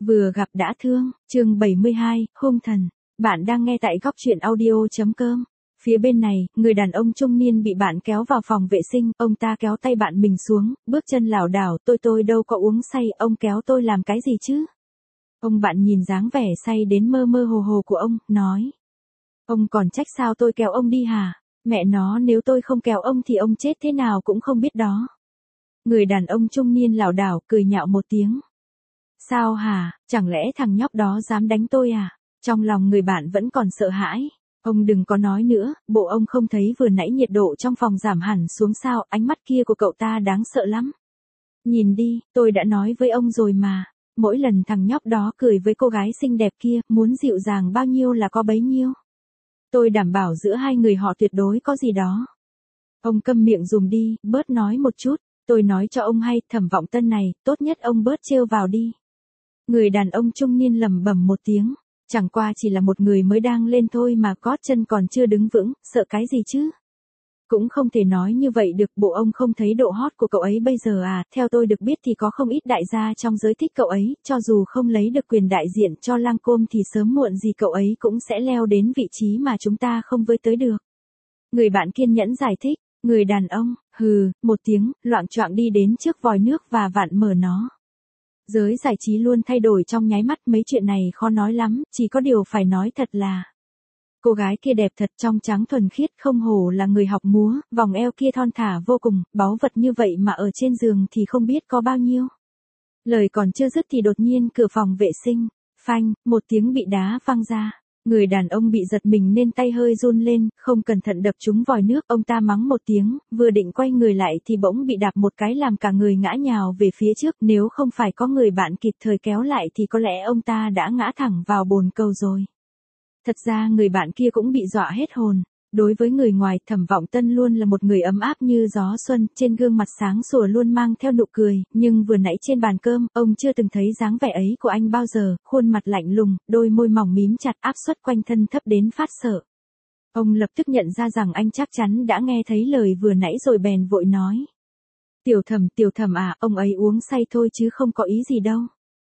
Vừa gặp đã thương, chương 72, hung thần. Bạn đang nghe tại góc truyện audio.com. Phía bên này, người đàn ông trung niên bị bạn kéo vào phòng vệ sinh, ông ta kéo tay bạn mình xuống, bước chân lảo đảo, tôi đâu có uống say, ông kéo tôi làm cái gì chứ? Ông bạn nhìn dáng vẻ say đến mơ mơ hồ hồ của ông, nói. Ông còn trách sao tôi kéo ông đi hả? Mẹ nó, nếu tôi không kéo ông thì ông chết thế nào cũng không biết đó. Người đàn ông trung niên lảo đảo, cười nhạo một tiếng. Sao hả, chẳng lẽ thằng nhóc đó dám đánh tôi à? Trong lòng người bạn vẫn còn sợ hãi. Ông đừng có nói nữa, bộ ông không thấy vừa nãy nhiệt độ trong phòng giảm hẳn xuống sao, ánh mắt kia của cậu ta đáng sợ lắm. Nhìn đi, tôi đã nói với ông rồi mà. Mỗi lần thằng nhóc đó cười với cô gái xinh đẹp kia, muốn dịu dàng bao nhiêu là có bấy nhiêu. Tôi đảm bảo giữa hai người họ tuyệt đối có gì đó. Ông câm miệng dùm đi, bớt nói một chút. Tôi nói cho ông hay, Thẩm Vọng Tân này, tốt nhất ông bớt trêu vào đi. Người đàn ông trung niên lẩm bẩm một tiếng, chẳng qua chỉ là một người mới đang lên thôi mà gót chân còn chưa đứng vững, sợ cái gì chứ? Cũng không thể nói như vậy được, bộ ông không thấy độ hot của cậu ấy bây giờ à? Theo tôi được biết thì có không ít đại gia trong giới thích cậu ấy, cho dù không lấy được quyền đại diện cho Lancôme thì sớm muộn gì cậu ấy cũng sẽ leo đến vị trí mà chúng ta không với tới được. Người bạn kiên nhẫn giải thích. Người đàn ông, hừ, một tiếng, loạng choạng đi đến trước vòi nước và vặn mở nó. Giới giải trí luôn thay đổi trong nháy mắt, mấy chuyện này khó nói lắm, chỉ có điều phải nói thật là. Cô gái kia đẹp thật, trong trắng thuần khiết, không hổ là người học múa, vòng eo kia thon thả vô cùng, báu vật như vậy mà ở trên giường thì không biết có bao nhiêu. Lời còn chưa dứt thì đột nhiên cửa phòng vệ sinh, phanh, một tiếng bị đá văng ra. Người đàn ông bị giật mình nên tay hơi run lên, không cẩn thận đập trúng vòi nước, ông ta mắng một tiếng, vừa định quay người lại thì bỗng bị đạp một cái làm cả người ngã nhào về phía trước, nếu không phải có người bạn kịp thời kéo lại thì có lẽ ông ta đã ngã thẳng vào bồn cầu rồi. Thật ra người bạn kia cũng bị dọa hết hồn. Đối với người ngoài, Thẩm Vọng Tân luôn là một người ấm áp như gió xuân, trên gương mặt sáng sủa luôn mang theo nụ cười, nhưng vừa nãy trên bàn cơm, ông chưa từng thấy dáng vẻ ấy của anh bao giờ, khuôn mặt lạnh lùng, đôi môi mỏng mím chặt, áp suất quanh thân thấp đến phát sợ. Ông lập tức nhận ra rằng anh chắc chắn đã nghe thấy lời vừa nãy rồi bèn vội nói. Tiểu Thẩm à, ông ấy uống say thôi chứ không có ý gì đâu.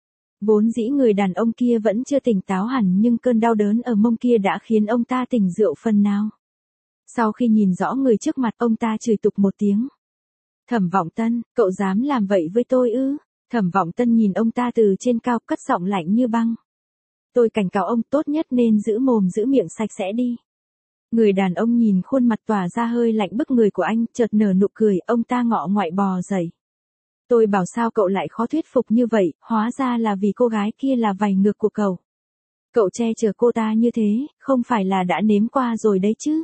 Vốn dĩ người đàn ông kia vẫn chưa tỉnh táo hẳn nhưng cơn đau đớn ở mông kia đã khiến ông ta tỉnh rượu phần nào. Sau khi nhìn rõ người trước mặt, ông ta chửi tục một tiếng. Thẩm Vọng Tân, cậu dám làm vậy với tôi ư? Thẩm Vọng Tân nhìn ông ta từ trên cao, cất giọng lạnh như băng. Tôi cảnh cáo ông, tốt nhất nên giữ mồm giữ miệng sạch sẽ đi. Người đàn ông nhìn khuôn mặt tỏa ra hơi lạnh bức người của anh, chợt nở nụ cười, ông ta ngọ ngoại bò dậy. Tôi bảo sao cậu lại khó thuyết phục như vậy, hóa ra là vì cô gái kia là vảy ngược của cậu. Cậu che chở cô ta như thế, không phải là đã nếm qua rồi đấy chứ?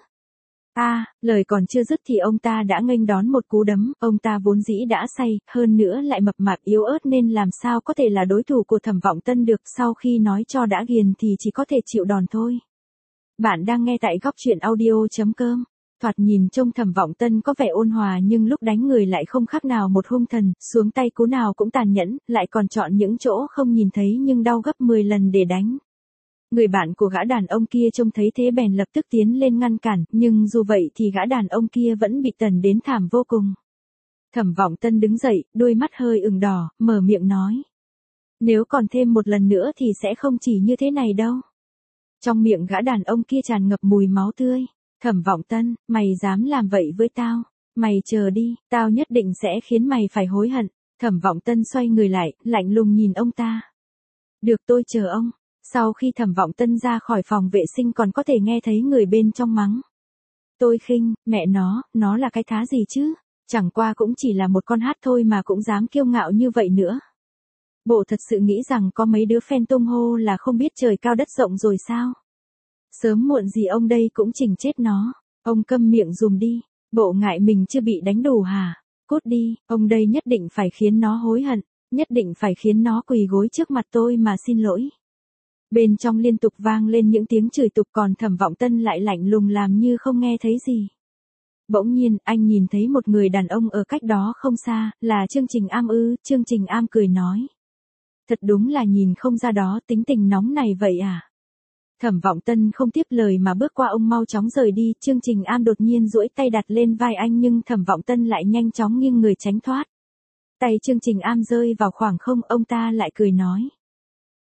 Lời còn chưa dứt thì ông ta đã nghênh đón một cú đấm, ông ta vốn dĩ đã say, hơn nữa lại mập mạp yếu ớt nên làm sao có thể là đối thủ của Thẩm Vọng Tân được, sau khi nói cho đã ghiền thì chỉ có thể chịu đòn thôi. Bạn đang nghe tại góc truyện audio.com. Thoạt nhìn trông Thẩm Vọng Tân có vẻ ôn hòa nhưng lúc đánh người lại không khác nào một hung thần, xuống tay cú nào cũng tàn nhẫn, lại còn chọn những chỗ không nhìn thấy nhưng đau gấp 10 lần để đánh. Người bạn của gã đàn ông kia trông thấy thế bèn lập tức tiến lên ngăn cản, nhưng dù vậy thì gã đàn ông kia vẫn bị tần đến thảm vô cùng. Thẩm Vọng Tân đứng dậy, đôi mắt hơi ửng đỏ, mở miệng nói. Nếu còn thêm một lần nữa thì sẽ không chỉ như thế này đâu. Trong miệng gã đàn ông kia tràn ngập mùi máu tươi. Thẩm Vọng Tân, mày dám làm vậy với tao? Mày chờ đi, tao nhất định sẽ khiến mày phải hối hận. Thẩm Vọng Tân xoay người lại, lạnh lùng nhìn ông ta. Được, tôi chờ ông. Sau khi Thẩm Vọng Tân ra khỏi phòng vệ sinh còn có thể nghe thấy người bên trong mắng. Tôi khinh, mẹ nó là cái thá gì chứ? Chẳng qua cũng chỉ là một con hát thôi mà cũng dám kiêu ngạo như vậy nữa. Bộ thật sự nghĩ rằng có mấy đứa fan tung hô là không biết trời cao đất rộng rồi sao? Sớm muộn gì ông đây cũng chỉnh chết nó. Ông câm miệng dùm đi. Bộ ngại mình chưa bị đánh đủ hả? Cút đi, ông đây nhất định phải khiến nó hối hận. Nhất định phải khiến nó quỳ gối trước mặt tôi mà xin lỗi. Bên trong liên tục vang lên những tiếng chửi tục, còn Thẩm Vọng Tân lại lạnh lùng làm như không nghe thấy gì. Bỗng nhiên, anh nhìn thấy một người đàn ông ở cách đó không xa, là Chương Trình Am ư? Chương Trình Am cười nói. Thật đúng là nhìn không ra đó, tính tình nóng này vậy à? Thẩm Vọng Tân không tiếp lời mà bước qua ông, mau chóng rời đi. Chương Trình Am đột nhiên duỗi tay đặt lên vai anh nhưng Thẩm Vọng Tân lại nhanh chóng nghiêng người tránh thoát. Tay Chương Trình Am rơi vào khoảng không, ông ta lại cười nói.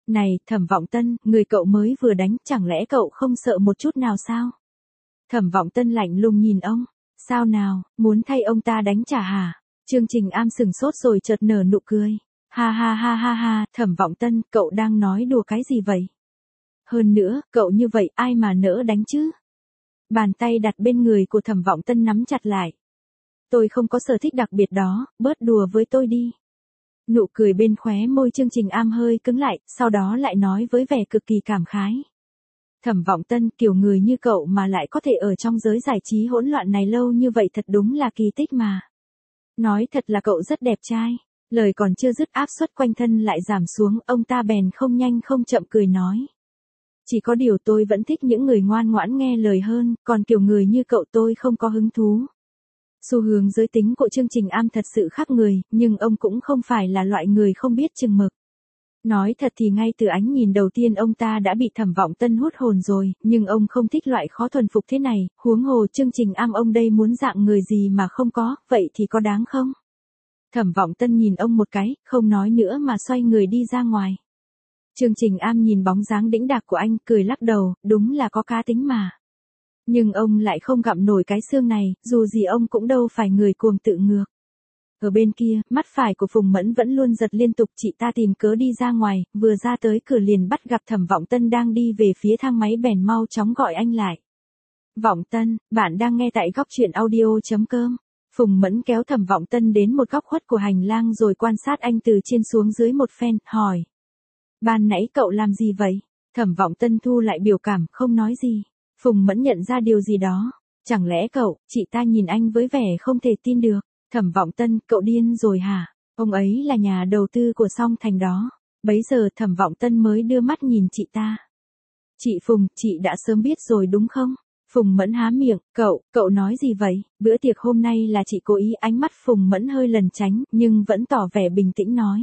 Này, Thẩm Vọng Tân, người cậu mới vừa đánh, chẳng lẽ cậu không sợ một chút nào sao? Thẩm Vọng Tân lạnh lùng nhìn ông. Sao nào, muốn thay ông ta đánh trả hả? Chương Trình Am sừng sốt rồi chợt nở nụ cười. Ha ha ha ha ha, Thẩm Vọng Tân, cậu đang nói đùa cái gì vậy? Hơn nữa, cậu như vậy ai mà nỡ đánh chứ? Bàn tay đặt bên người của Thẩm Vọng Tân nắm chặt lại. Tôi không có sở thích đặc biệt đó, bớt đùa với tôi đi. Nụ cười bên khóe môi Chương Trình Am hơi cứng lại, sau đó lại nói với vẻ cực kỳ cảm khái. Thẩm Vọng Tân, kiểu người như cậu mà lại có thể ở trong giới giải trí hỗn loạn này lâu như vậy thật đúng là kỳ tích mà. Nói thật là cậu rất đẹp trai. Lời còn chưa dứt áp suất quanh thân lại giảm xuống, ông ta bèn không nhanh không chậm cười nói. Chỉ có điều tôi vẫn thích những người ngoan ngoãn nghe lời hơn, còn kiểu người như cậu tôi không có hứng thú. Xu hướng giới tính của Chương Trình Am thật sự khác người, nhưng ông cũng không phải là loại người không biết chừng mực. Nói thật thì ngay từ ánh nhìn đầu tiên ông ta đã bị Thẩm Vọng Tân hút hồn rồi, nhưng ông không thích loại khó thuần phục thế này, huống hồ Chương Trình Am ông đây muốn dạng người gì mà không có, vậy thì có đáng không? Thẩm Vọng Tân nhìn ông một cái, không nói nữa mà xoay người đi ra ngoài. Chương Trình Am nhìn bóng dáng đĩnh đạc của anh, cười lắc đầu, đúng là có cá tính mà. Nhưng ông lại không gặm nổi cái xương này, dù gì ông cũng đâu phải người cuồng tự ngược. Ở bên kia, mắt phải của Phùng Mẫn vẫn luôn giật liên tục, chị ta tìm cớ đi ra ngoài, vừa ra tới cửa liền bắt gặp Thẩm Vọng Tân đang đi về phía thang máy bèn mau chóng gọi anh lại. Vọng Tân, bạn đang nghe tại góc truyện audio.com. Phùng Mẫn kéo Thẩm Vọng Tân đến một góc khuất của hành lang rồi quan sát anh từ trên xuống dưới một phen, hỏi. Ban nãy cậu làm gì vậy? Thẩm Vọng Tân thu lại biểu cảm, không nói gì. Phùng Mẫn nhận ra điều gì đó. Chẳng lẽ cậu, chị ta nhìn anh với vẻ không thể tin được. Thẩm Vọng Tân, cậu điên rồi hả? Ông ấy là nhà đầu tư của Song Thành đó. Bấy giờ Thẩm Vọng Tân mới đưa mắt nhìn chị ta. Chị Phùng, chị đã sớm biết rồi đúng không? Phùng Mẫn há miệng, cậu nói gì vậy? Bữa tiệc hôm nay là chị cố ý. Ánh mắt Phùng Mẫn hơi lẩn tránh, nhưng vẫn tỏ vẻ bình tĩnh nói.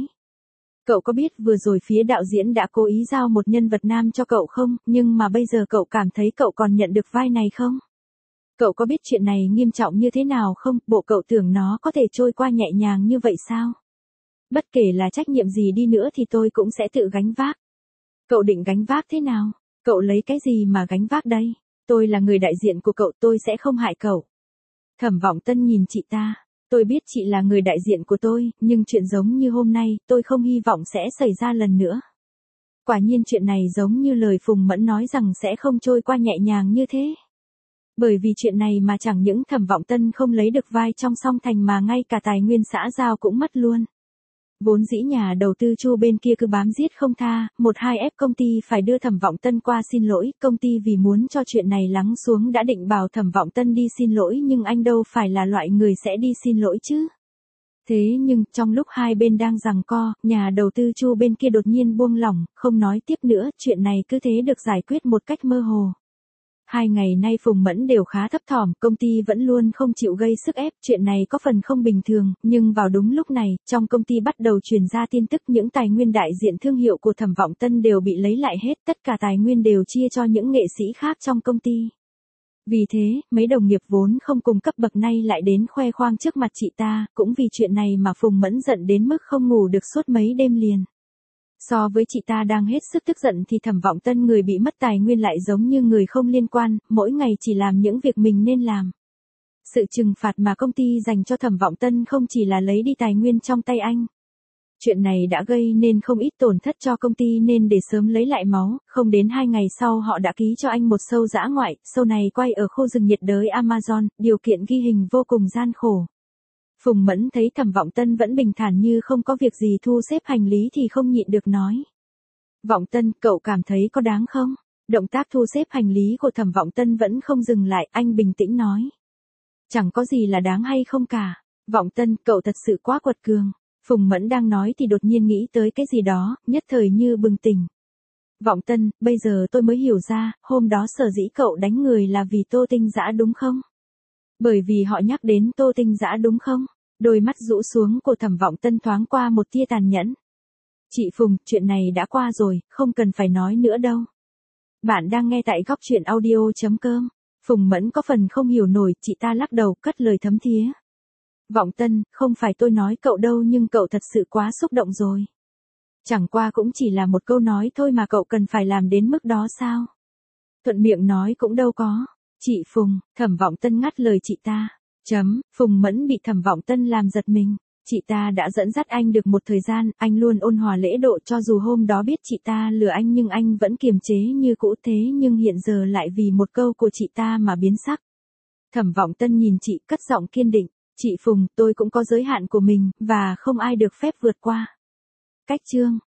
Cậu có biết vừa rồi phía đạo diễn đã cố ý giao một nhân vật nam cho cậu không, nhưng mà bây giờ cậu cảm thấy cậu còn nhận được vai này không? Cậu có biết chuyện này nghiêm trọng như thế nào không, bộ cậu tưởng nó có thể trôi qua nhẹ nhàng như vậy sao? Bất kể là trách nhiệm gì đi nữa thì tôi cũng sẽ tự gánh vác. Cậu định gánh vác thế nào? Cậu lấy cái gì mà gánh vác đây? Tôi là người đại diện của cậu, tôi sẽ không hại cậu. Thẩm Vọng Tân nhìn chị ta. Tôi biết chị là người đại diện của tôi, nhưng chuyện giống như hôm nay, tôi không hy vọng sẽ xảy ra lần nữa. Quả nhiên chuyện này giống như lời Phùng Mẫn nói rằng sẽ không trôi qua nhẹ nhàng như thế. Bởi vì chuyện này mà chẳng những Thẩm Vọng Tân không lấy được vai trong Song Thành mà ngay cả tài nguyên xã giao cũng mất luôn. Vốn dĩ nhà đầu tư Chu bên kia cứ bám giết không tha, hai ép công ty phải đưa Thẩm Vọng Tân qua xin lỗi, công ty vì muốn cho chuyện này lắng xuống đã định bảo Thẩm Vọng Tân đi xin lỗi nhưng anh đâu phải là loại người sẽ đi xin lỗi chứ. Thế nhưng, trong lúc hai bên đang giằng co, nhà đầu tư Chu bên kia đột nhiên buông lỏng, không nói tiếp nữa, chuyện này cứ thế được giải quyết một cách mơ hồ. 2 ngày nay Phùng Mẫn đều khá thấp thỏm, công ty vẫn luôn không chịu gây sức ép, chuyện này có phần không bình thường, nhưng vào đúng lúc này, trong công ty bắt đầu truyền ra tin tức những tài nguyên đại diện thương hiệu của Thẩm Vọng Tân đều bị lấy lại hết, tất cả tài nguyên đều chia cho những nghệ sĩ khác trong công ty. Vì thế, mấy đồng nghiệp vốn không cùng cấp bậc nay lại đến khoe khoang trước mặt chị ta, cũng vì chuyện này mà Phùng Mẫn giận đến mức không ngủ được suốt mấy đêm liền. So với chị ta đang hết sức tức giận thì Thẩm Vọng Tân người bị mất tài nguyên lại giống như người không liên quan, mỗi ngày chỉ làm những việc mình nên làm. Sự trừng phạt mà công ty dành cho Thẩm Vọng Tân không chỉ là lấy đi tài nguyên trong tay anh. Chuyện này đã gây nên không ít tổn thất cho công ty nên để sớm lấy lại máu, không đến 2 ngày sau họ đã ký cho anh một show dã ngoại, show này quay ở khu rừng nhiệt đới Amazon, điều kiện ghi hình vô cùng gian khổ. Phùng Mẫn thấy Thẩm Vọng Tân vẫn bình thản như không có việc gì thu xếp hành lý thì không nhịn được nói. Vọng Tân, cậu cảm thấy có đáng không? Động tác thu xếp hành lý của Thẩm Vọng Tân vẫn không dừng lại, anh bình tĩnh nói. Chẳng có gì là đáng hay không cả. Vọng Tân, cậu thật sự quá quật cường. Phùng Mẫn đang nói thì đột nhiên nghĩ tới cái gì đó, nhất thời như bừng tỉnh. Vọng Tân, bây giờ tôi mới hiểu ra, hôm đó sở dĩ cậu đánh người là vì Tô Tinh Dã đúng không? Bởi vì họ nhắc đến Tô Tinh Dã đúng không? Đôi mắt rũ xuống của Thẩm Vọng Tân thoáng qua một tia tàn nhẫn. Chị Phùng, chuyện này đã qua rồi, không cần phải nói nữa đâu. Bạn đang nghe tại góc truyện audio.com. Phùng Mẫn có phần không hiểu nổi, chị ta lắc đầu, cất lời thấm thía. Vọng Tân, không phải tôi nói cậu đâu nhưng cậu thật sự quá xúc động rồi. Chẳng qua cũng chỉ là một câu nói thôi mà cậu cần phải làm đến mức đó sao? Thuận miệng nói cũng đâu có. Chị Phùng, Thẩm Vọng Tân ngắt lời chị ta. Phùng Mẫn bị Thẩm Vọng Tân làm giật mình. Chị ta đã dẫn dắt anh được một thời gian, anh luôn ôn hòa lễ độ cho dù hôm đó biết chị ta lừa anh nhưng anh vẫn kiềm chế như cũ thế nhưng hiện giờ lại vì một câu của chị ta mà biến sắc. Thẩm Vọng Tân nhìn chị cất giọng kiên định. Chị Phùng, tôi cũng có giới hạn của mình, và không ai được phép vượt qua. Cách chương